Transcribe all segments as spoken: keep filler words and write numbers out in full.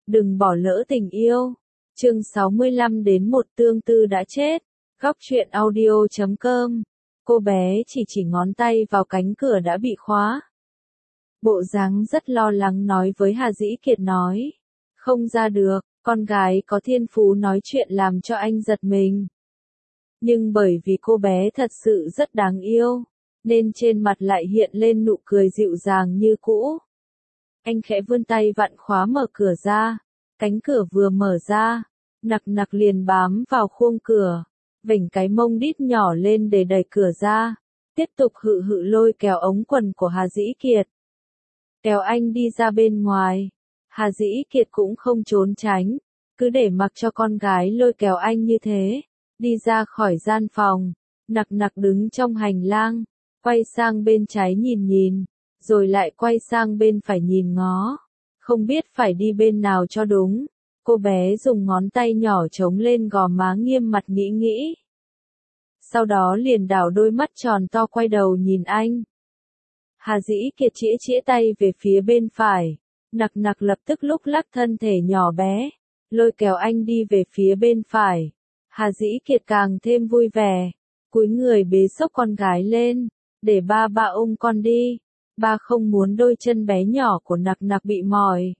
Đừng bỏ lỡ tình yêu. Chương sáu mươi lăm đến một tương tư đã chết. Góc truyện audio chấm com. Cô bé chỉ chỉ ngón tay vào cánh cửa đã bị khóa. Bộ dáng rất lo lắng nói với Hà Dĩ Kiệt nói. Không ra được, con gái có thiên phú nói chuyện làm cho anh giật mình. Nhưng bởi vì cô bé thật sự rất đáng yêu, nên trên mặt lại hiện lên nụ cười dịu dàng như cũ. Anh khẽ vươn tay vặn khóa mở cửa ra, cánh cửa vừa mở ra, nặc nặc liền bám vào khuôn cửa, vểnh cái mông đít nhỏ lên để đẩy cửa ra, tiếp tục hự hự lôi kéo ống quần của Hà Dĩ Kiệt. Kéo anh đi ra bên ngoài, Hà Dĩ Kiệt cũng không trốn tránh, cứ để mặc cho con gái lôi kéo anh như thế, đi ra khỏi gian phòng, nặc nặc đứng trong hành lang, quay sang bên trái nhìn nhìn, rồi lại quay sang bên phải nhìn ngó, không biết phải đi bên nào cho đúng. Cô bé dùng ngón tay nhỏ chống lên gò má nghiêm mặt nghĩ nghĩ. Sau đó liền đảo đôi mắt tròn to quay đầu nhìn anh. Hà Dĩ Kiệt chĩa chĩa tay về phía bên phải, nặc nặc lập tức lúc lắc thân thể nhỏ bé, lôi kéo anh đi về phía bên phải. Hà Dĩ Kiệt càng thêm vui vẻ, cúi người bế xốc con gái lên, để ba ba ôm con đi, ba không muốn đôi chân bé nhỏ của nặc nặc bị mỏi.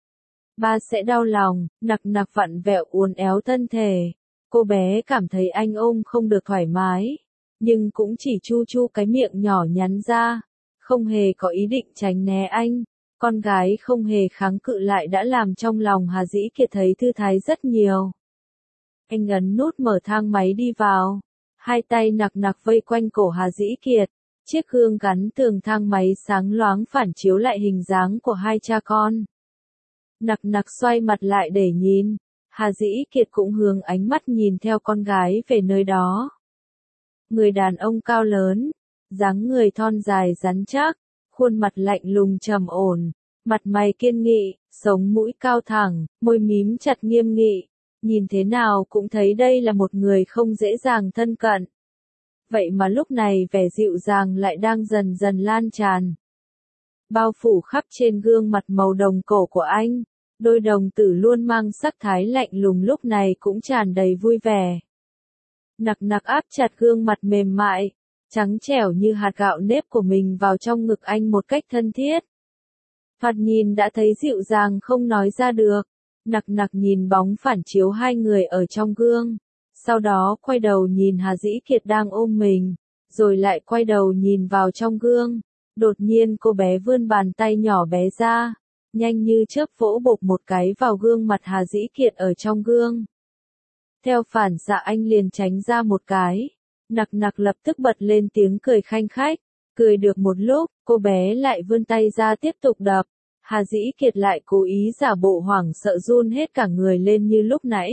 Ba sẽ đau lòng, nặc nặc vặn vẹo uốn éo thân thể, cô bé cảm thấy anh ôm không được thoải mái, nhưng cũng chỉ chu chu cái miệng nhỏ nhắn ra, không hề có ý định tránh né anh. Con gái không hề kháng cự lại đã làm trong lòng Hà Dĩ Kiệt thấy thư thái rất nhiều. Anh ấn nút mở thang máy đi vào, hai tay nặc nặc vây quanh cổ Hà Dĩ Kiệt, chiếc gương gắn tường thang máy sáng loáng phản chiếu lại hình dáng của hai cha con. Nặc nặc xoay mặt lại để nhìn, Hà Dĩ Kiệt cũng hướng ánh mắt nhìn theo con gái về nơi đó. Người đàn ông cao lớn, dáng người thon dài rắn chắc, khuôn mặt lạnh lùng trầm ổn, mặt mày kiên nghị, sống mũi cao thẳng, môi mím chặt nghiêm nghị, nhìn thế nào cũng thấy đây là một người không dễ dàng thân cận. Vậy mà lúc này vẻ dịu dàng lại đang dần dần lan tràn, bao phủ khắp trên gương mặt màu đồng cổ của anh. Đôi đồng tử luôn mang sắc thái lạnh lùng lúc này cũng tràn đầy vui vẻ. Nặc nặc áp chặt gương mặt mềm mại, trắng trẻo như hạt gạo nếp của mình vào trong ngực anh một cách thân thiết. Thoạt nhìn đã thấy dịu dàng không nói ra được. Nặc nặc nhìn bóng phản chiếu hai người ở trong gương, sau đó quay đầu nhìn Hà Dĩ Kiệt đang ôm mình, rồi lại quay đầu nhìn vào trong gương. Đột nhiên cô bé vươn bàn tay nhỏ bé ra, nhanh như chớp vỗ bộp một cái vào gương mặt Hà Dĩ Kiệt ở trong gương. Theo phản xạ anh liền tránh ra một cái, nặc nặc lập tức bật lên tiếng cười khanh khách, cười được một lúc, cô bé lại vươn tay ra tiếp tục đập, Hà Dĩ Kiệt lại cố ý giả bộ hoảng sợ run hết cả người lên như lúc nãy.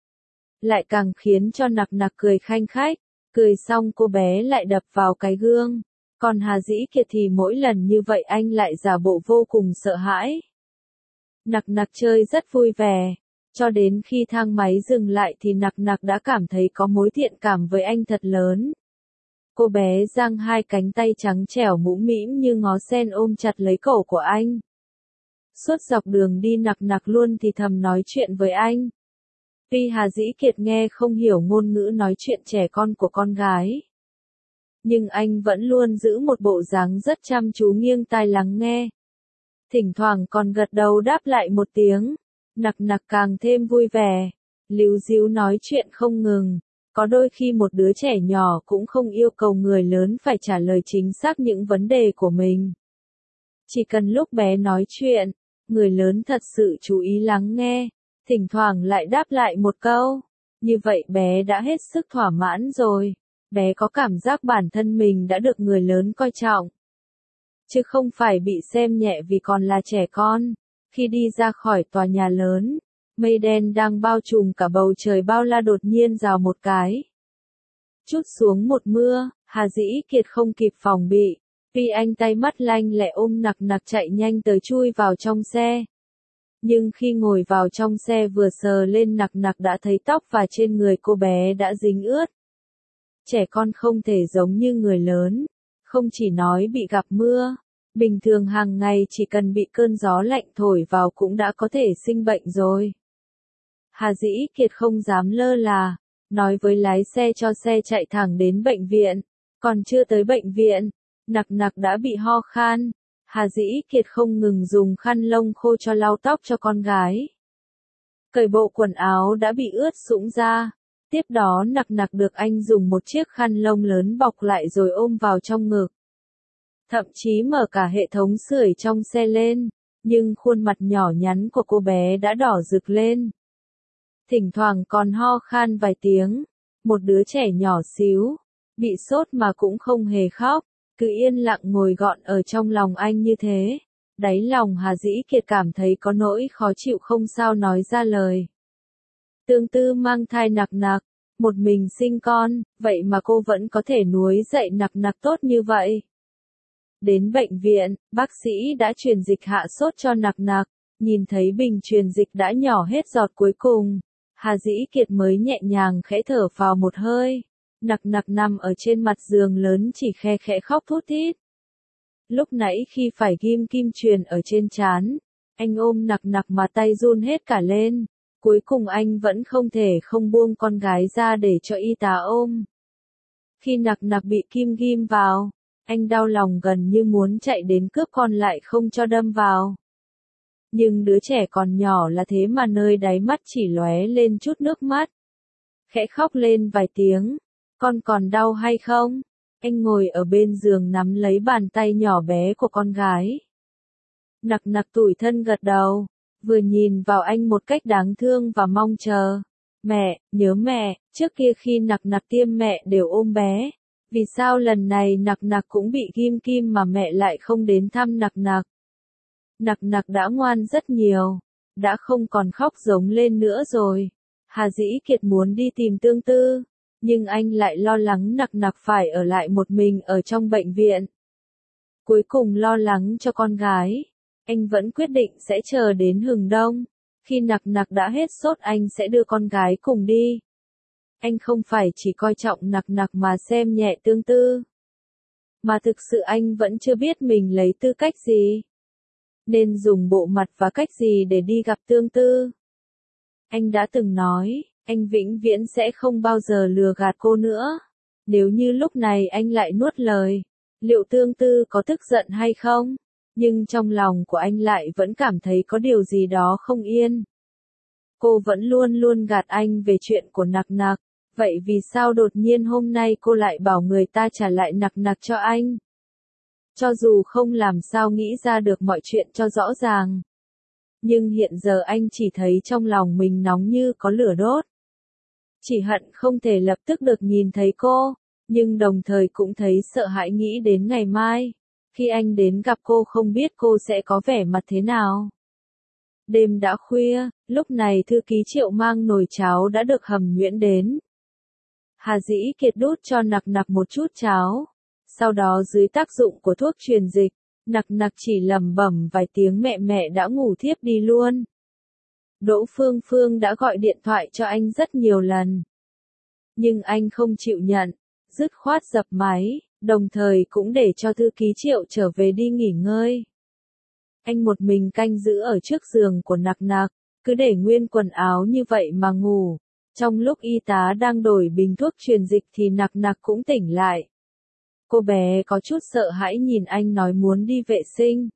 Lại càng khiến cho nặc nặc cười khanh khách, cười xong cô bé lại đập vào cái gương. Còn Hà Dĩ Kiệt thì mỗi lần như vậy anh lại giả bộ vô cùng sợ hãi. Nặc nặc chơi rất vui vẻ, cho đến khi thang máy dừng lại thì nặc nặc đã cảm thấy có mối thiện cảm với anh thật lớn. Cô bé giang hai cánh tay trắng trẻo mũm mĩm như ngó sen ôm chặt lấy cổ của anh. Suốt dọc đường đi nặc nặc luôn thì thầm nói chuyện với anh. Tuy Hà Dĩ Kiệt nghe không hiểu ngôn ngữ nói chuyện trẻ con của con gái, nhưng anh vẫn luôn giữ một bộ dáng rất chăm chú nghiêng tai lắng nghe. Thỉnh thoảng còn gật đầu đáp lại một tiếng, nặc nặc càng thêm vui vẻ, líu díu nói chuyện không ngừng. Có đôi khi một đứa trẻ nhỏ cũng không yêu cầu người lớn phải trả lời chính xác những vấn đề của mình. Chỉ cần lúc bé nói chuyện, người lớn thật sự chú ý lắng nghe, thỉnh thoảng lại đáp lại một câu. Như vậy bé đã hết sức thỏa mãn rồi. Bé có cảm giác bản thân mình đã được người lớn coi trọng, chứ không phải bị xem nhẹ vì còn là trẻ con. Khi đi ra khỏi tòa nhà lớn, mây đen đang bao trùm cả bầu trời bao la đột nhiên rào một cái, trút xuống một mưa. Hà Dĩ Kiệt không kịp phòng bị, vì anh tay mắt lanh lẹ ôm nặc nặc chạy nhanh tới chui vào trong xe. Nhưng khi ngồi vào trong xe vừa sờ lên nặc nặc đã thấy tóc và trên người cô bé đã dính ướt. Trẻ con không thể giống như người lớn, không chỉ nói bị gặp mưa, Bình thường hàng ngày chỉ cần bị cơn gió lạnh thổi vào cũng đã có thể sinh bệnh rồi. Hà Dĩ Kiệt không dám lơ là, nói với lái xe cho xe chạy thẳng đến bệnh viện. Còn chưa tới bệnh viện, Nặc Nặc đã bị ho khan. Hà Dĩ Kiệt không ngừng dùng khăn lông khô cho lau tóc cho con gái. Cởi bộ quần áo đã bị ướt sũng ra. Tiếp đó Nặc Nặc được anh dùng một chiếc khăn lông lớn bọc lại rồi ôm vào trong ngực. Thậm chí mở cả hệ thống sưởi trong xe lên, nhưng khuôn mặt nhỏ nhắn của cô bé đã đỏ rực lên. Thỉnh thoảng còn ho khan vài tiếng, một đứa trẻ nhỏ xíu, bị sốt mà cũng không hề khóc, cứ yên lặng ngồi gọn ở trong lòng anh như thế. Đáy lòng Hà Dĩ Kiệt cảm thấy có nỗi khó chịu không sao nói ra lời. Tương Tư mang thai Nặc Nặc, một mình sinh con, vậy mà cô vẫn có thể nuôi dạy Nặc Nặc tốt như vậy. Đến bệnh viện, bác sĩ đã truyền dịch hạ sốt cho Nặc Nặc, nhìn thấy bình truyền dịch đã nhỏ hết giọt cuối cùng. Hà Dĩ Kiệt mới nhẹ nhàng khẽ thở vào một hơi. Nặc Nặc nằm ở trên mặt giường lớn chỉ khe khẽ khóc thút thít. Lúc nãy khi phải ghim kim truyền ở trên trán, anh ôm Nặc Nặc mà tay run hết cả lên. Cuối cùng anh vẫn không thể không buông con gái ra để cho y tá ôm. Khi Nặc Nặc bị kim ghim vào, anh đau lòng gần như muốn chạy đến cướp con lại không cho đâm vào. Nhưng đứa trẻ còn nhỏ là thế mà nơi đáy mắt chỉ lóe lên chút nước mắt. Khẽ khóc lên vài tiếng, con còn đau hay không? Anh ngồi ở bên giường nắm lấy bàn tay nhỏ bé của con gái. Nặc Nặc tủi thân gật đầu, vừa nhìn vào anh một cách đáng thương và mong chờ. Mẹ, nhớ mẹ, trước kia khi Nặc Nặc tiêm mẹ đều ôm bé. Vì sao lần này Nặc Nặc cũng bị ghim kim mà mẹ lại không đến thăm Nặc Nặc? Nặc Nặc đã ngoan rất nhiều, đã không còn khóc giống lên nữa rồi. Hà Dĩ Kiệt muốn đi tìm Tương Tư, nhưng anh lại lo lắng Nặc Nặc phải ở lại một mình ở trong bệnh viện. Cuối cùng lo lắng cho con gái, anh vẫn quyết định sẽ chờ đến hừng đông. Khi Nặc Nặc đã hết sốt anh sẽ đưa con gái cùng đi. Anh không phải chỉ coi trọng Nặc Nặc mà xem nhẹ Tương Tư. Mà thực sự anh vẫn chưa biết mình lấy tư cách gì. Nên dùng bộ mặt và cách gì để đi gặp Tương Tư. Anh đã từng nói, anh vĩnh viễn sẽ không bao giờ lừa gạt cô nữa. Nếu như lúc này anh lại nuốt lời, liệu Tương Tư có tức giận hay không? Nhưng trong lòng của anh lại vẫn cảm thấy có điều gì đó không yên. Cô vẫn luôn luôn gạt anh về chuyện của Nặc Nặc. Vậy vì sao đột nhiên hôm nay cô lại bảo người ta trả lại Nặc Nặc cho anh? Cho dù không làm sao nghĩ ra được mọi chuyện cho rõ ràng. Nhưng hiện giờ anh chỉ thấy trong lòng mình nóng như có lửa đốt. Chỉ hận không thể lập tức được nhìn thấy cô, nhưng đồng thời cũng thấy sợ hãi nghĩ đến ngày mai. Khi anh đến gặp cô không biết cô sẽ có vẻ mặt thế nào. Đêm đã khuya, lúc này thư ký Triệu mang nồi cháo đã được hầm nhuyễn đến. Hà Dĩ Kiệt đút cho Nặc Nặc một chút cháo. Sau đó dưới tác dụng của thuốc truyền dịch, Nặc Nặc chỉ lẩm bẩm vài tiếng mẹ mẹ đã ngủ thiếp đi luôn. Đỗ Phương Phương đã gọi điện thoại cho anh rất nhiều lần. Nhưng anh không chịu nhận, dứt khoát dập máy, đồng thời cũng để cho thư ký Triệu trở về đi nghỉ ngơi. Anh một mình canh giữ ở trước giường của Nặc Nặc, cứ để nguyên quần áo như vậy mà ngủ. Trong lúc y tá đang đổi bình thuốc truyền dịch thì Nặc Nặc cũng tỉnh lại. Cô bé có chút sợ hãi nhìn anh nói muốn đi vệ sinh.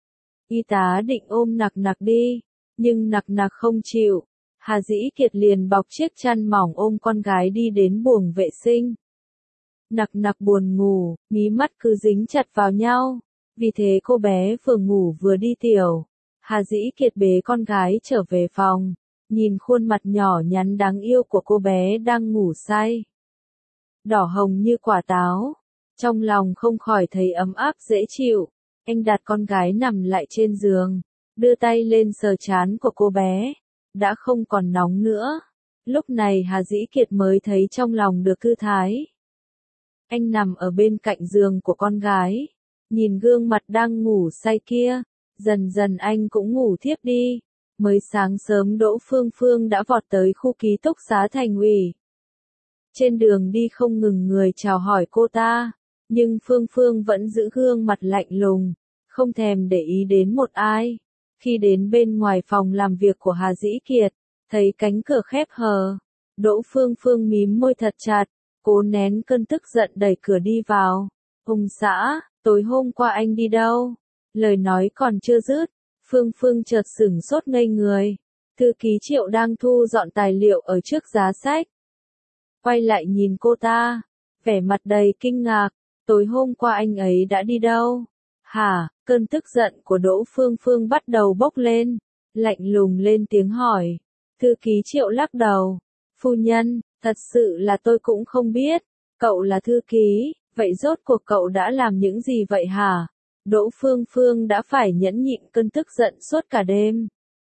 Y tá định ôm Nặc Nặc đi, nhưng Nặc Nặc không chịu. Hà Dĩ Kiệt liền bọc chiếc chăn mỏng ôm con gái đi đến buồng vệ sinh. Nặc Nặc buồn ngủ, mí mắt cứ dính chặt vào nhau. Vì thế cô bé vừa ngủ vừa đi tiểu. Hà Dĩ Kiệt bế con gái trở về phòng, nhìn khuôn mặt nhỏ nhắn đáng yêu của cô bé đang ngủ say. Đỏ hồng như quả táo. Trong lòng không khỏi thấy ấm áp dễ chịu. Anh đặt con gái nằm lại trên giường, đưa tay lên sờ trán của cô bé. Đã không còn nóng nữa. Lúc này Hà Dĩ Kiệt mới thấy trong lòng được thư thái. Anh nằm ở bên cạnh giường của con gái, nhìn gương mặt đang ngủ say kia, dần dần anh cũng ngủ thiếp đi. Mới sáng sớm Đỗ Phương Phương đã vọt tới khu ký túc xá thành ủy. Trên đường đi không ngừng người chào hỏi cô ta, nhưng Phương Phương vẫn giữ gương mặt lạnh lùng, không thèm để ý đến một ai. Khi đến bên ngoài phòng làm việc của Hà Dĩ Kiệt, thấy cánh cửa khép hờ, Đỗ Phương Phương mím môi thật chặt, cố nén cơn tức giận đẩy cửa đi vào. Ông xã, tối hôm qua anh đi đâu? Lời nói còn chưa dứt, Phương Phương chợt sửng sốt ngây người. Thư ký Triệu đang thu dọn tài liệu ở trước giá sách. Quay lại nhìn cô ta, vẻ mặt đầy kinh ngạc. Tối hôm qua anh ấy đã đi đâu? Hả? Cơn tức giận của Đỗ Phương Phương bắt đầu bốc lên, lạnh lùng lên tiếng hỏi. Thư ký Triệu lắc đầu. Phu nhân, thật sự là tôi cũng không biết. Cậu là thư ký, vậy rốt cuộc cậu đã làm những gì vậy hả? Đỗ Phương Phương đã phải nhẫn nhịn cơn tức giận suốt cả đêm.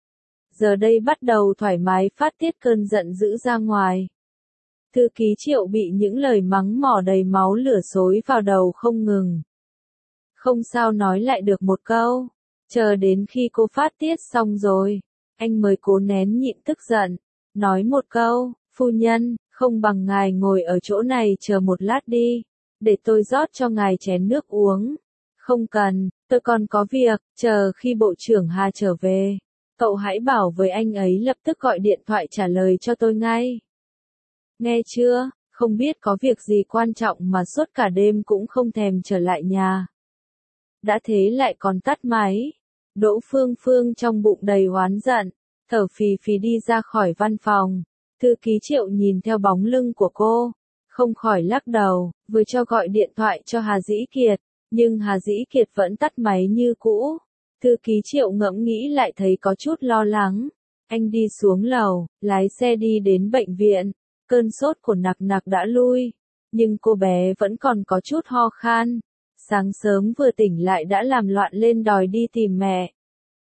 Giờ đây bắt đầu thoải mái phát tiết cơn giận dữ ra ngoài. Thư ký Triệu bị những lời mắng mỏ đầy máu lửa xối vào đầu không ngừng. Không sao nói lại được một câu. Chờ đến khi cô phát tiết xong rồi, anh mới cố nén nhịn tức giận. Nói một câu, phu nhân, không bằng ngài ngồi ở chỗ này chờ một lát đi, để tôi rót cho ngài chén nước uống. Không cần, tôi còn có việc, chờ khi bộ trưởng Hà trở về. Cậu hãy bảo với anh ấy lập tức gọi điện thoại trả lời cho tôi ngay. Nghe chưa, không biết có việc gì quan trọng mà suốt cả đêm cũng không thèm trở lại nhà. Đã thế lại còn tắt máy. Đỗ Phương Phương trong bụng đầy oán giận, thở phì phì đi ra khỏi văn phòng. Thư ký Triệu nhìn theo bóng lưng của cô, không khỏi lắc đầu, vừa cho gọi điện thoại cho Hà Dĩ Kiệt, nhưng Hà Dĩ Kiệt vẫn tắt máy như cũ. Thư ký Triệu ngẫm nghĩ lại thấy có chút lo lắng. Anh đi xuống lầu, lái xe đi đến bệnh viện. Cơn sốt của Nặc Nặc đã lui, nhưng cô bé vẫn còn có chút ho khan. Sáng sớm vừa tỉnh lại đã làm loạn lên đòi đi tìm mẹ.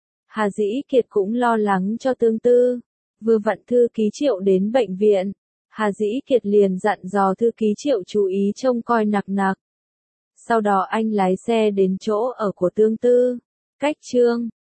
Hà Dĩ Kiệt cũng lo lắng cho Tương Tư. Vừa vặn thư ký Triệu đến bệnh viện, Hà Dĩ Kiệt liền dặn dò thư ký Triệu chú ý trông coi Nặc Nặc. Sau đó anh lái xe đến chỗ ở của Tương Tư. Cách Trương